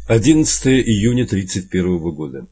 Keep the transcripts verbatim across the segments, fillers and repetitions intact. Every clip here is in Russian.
одиннадцатое июня тридцать первого года.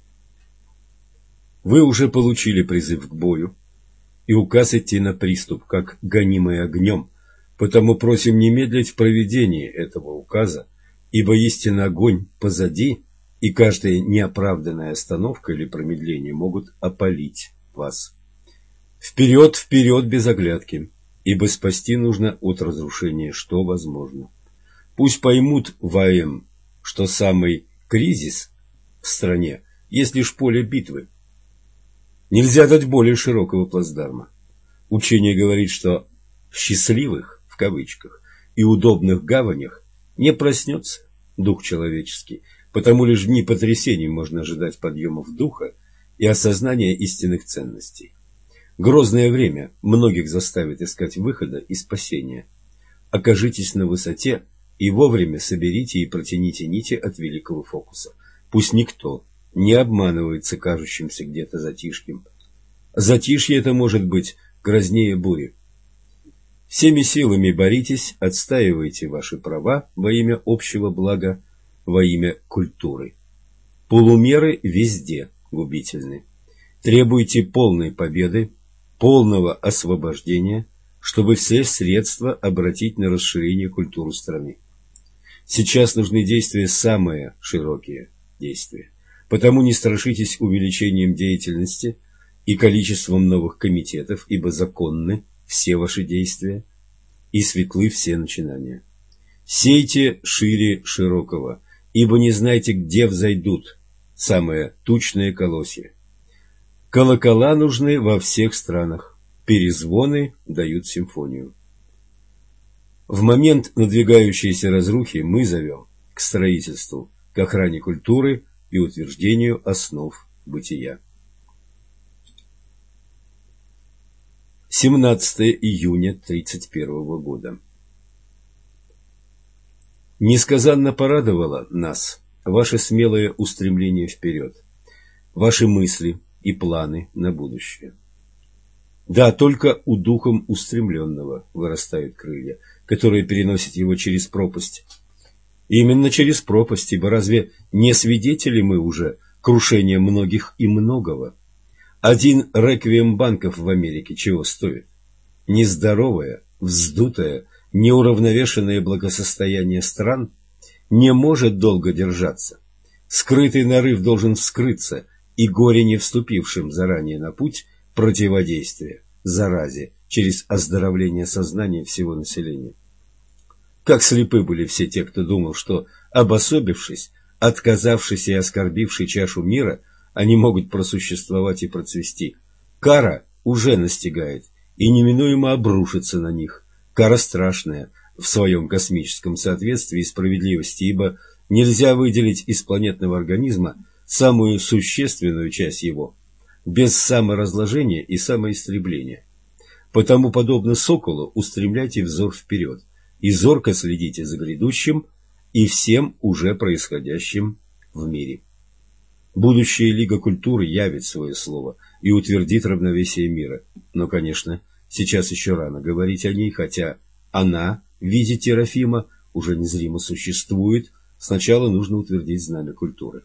Вы уже получили призыв к бою и указ идти на приступ, как гонимые огнем, потому просим не медлить в проведении этого указа, ибо истинно огонь позади, и каждая неоправданная остановка или промедление могут опалить вас. Вперед, вперед без оглядки, ибо спасти нужно от разрушения, что возможно. Пусть поймут ВАЭМ, что самый кризис в стране есть лишь поле битвы. Нельзя дать более широкого плацдарма. Учение говорит, что в счастливых, в кавычках, и удобных гаванях не проснется дух человеческий, потому лишь в дни потрясений можно ожидать подъемов духа и осознания истинных ценностей. Грозное время многих заставит искать выхода и спасения. Окажитесь на высоте и вовремя соберите и протяните нити от великого фокуса. Пусть никто не обманывается кажущимся где-то затишьем. Затишье это может быть грознее бури. Всеми силами боритесь, отстаивайте ваши права во имя общего блага, во имя культуры. Полумеры везде губительны. Требуйте полной победы, полного освобождения, чтобы все средства обратить на расширение культуры страны. Сейчас нужны действия самые широкие действия. Потому не страшитесь увеличением деятельности и количеством новых комитетов, ибо законны все ваши действия и светлы все начинания. Сейте шире широкого, ибо не знаете, где взойдут самые тучные колосья. Колокола нужны во всех странах, перезвоны дают симфонию. В момент надвигающейся разрухи мы зовем к строительству, к охране культуры и утверждению основ бытия. семнадцатое июня тридцать первого года. Несказанно порадовало нас ваше смелое устремление вперед, ваши мысли и планы на будущее. Да, только у духом устремленного вырастают крылья, которые переносят его через пропасть. Именно через пропасть, ибо разве не свидетели мы уже крушения многих и многого? Один реквием банков в Америке чего стоит? Нездоровое, вздутое, неуравновешенное благосостояние стран не может долго держаться. Скрытый нарыв должен вскрыться, и горе не вступившим заранее на путь противодействия заразе через оздоровление сознания всего населения. Как слепы были все те, кто думал, что, обособившись, отказавшись и оскорбивший чашу мира, они могут просуществовать и процвести. Кара уже настигает и неминуемо обрушится на них. Кара страшная в своем космическом соответствии и справедливости, ибо нельзя выделить из планетного организма самую существенную часть его без саморазложения и самоистребления. Потому, подобно соколу, устремляйте взор вперед и зорко следите за грядущим и всем уже происходящим в мире. Будущая Лига культуры явит свое слово и утвердит равновесие мира. Но, конечно, сейчас еще рано говорить о ней, хотя она в виде Терафима уже незримо существует. Сначала нужно утвердить знамя культуры.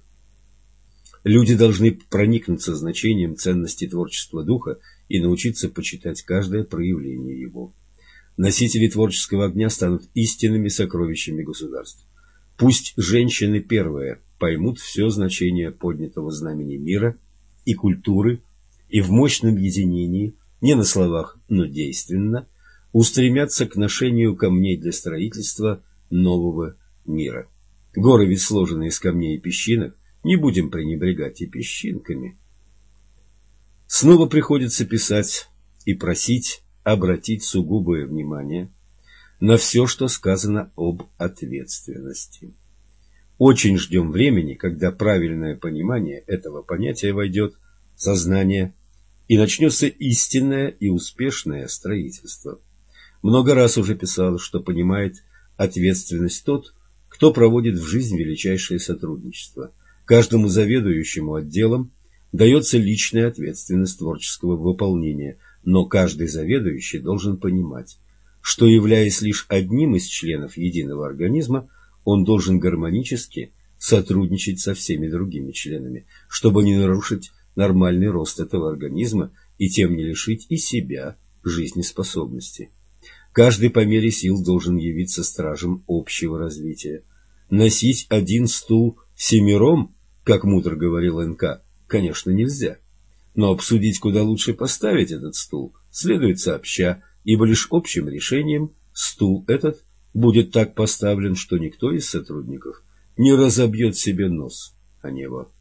Люди должны проникнуться значением ценности творчества духа и научиться почитать каждое проявление его. Носители творческого огня станут истинными сокровищами государств. Пусть женщины первые поймут все значение поднятого знамени мира и культуры и в мощном единении, не на словах, но действенно, устремятся к ношению камней для строительства нового мира. Горы ведь сложены из камней и песчинок, не будем пренебрегать и песчинками. Снова приходится писать и просить обратить сугубое внимание на все, что сказано об ответственности. Очень ждем времени, когда правильное понимание этого понятия войдет в сознание и начнется истинное и успешное строительство. Много раз уже писал, что понимает ответственность тот, кто проводит в жизнь величайшее сотрудничество. Каждому заведующему отделом дается личная ответственность творческого выполнения, но каждый заведующий должен понимать, что, являясь лишь одним из членов единого организма, он должен гармонически сотрудничать со всеми другими членами, чтобы не нарушить нормальный рост этого организма и тем не лишить и себя жизнеспособности. Каждый по мере сил должен явиться стражем общего развития. Носить один стул семером, как мудро говорил эн ка, конечно, нельзя. Но обсудить, куда лучше поставить этот стул, следует сообща, ибо лишь общим решением стул этот будет так поставлен, что никто из сотрудников не разобьет себе нос о него.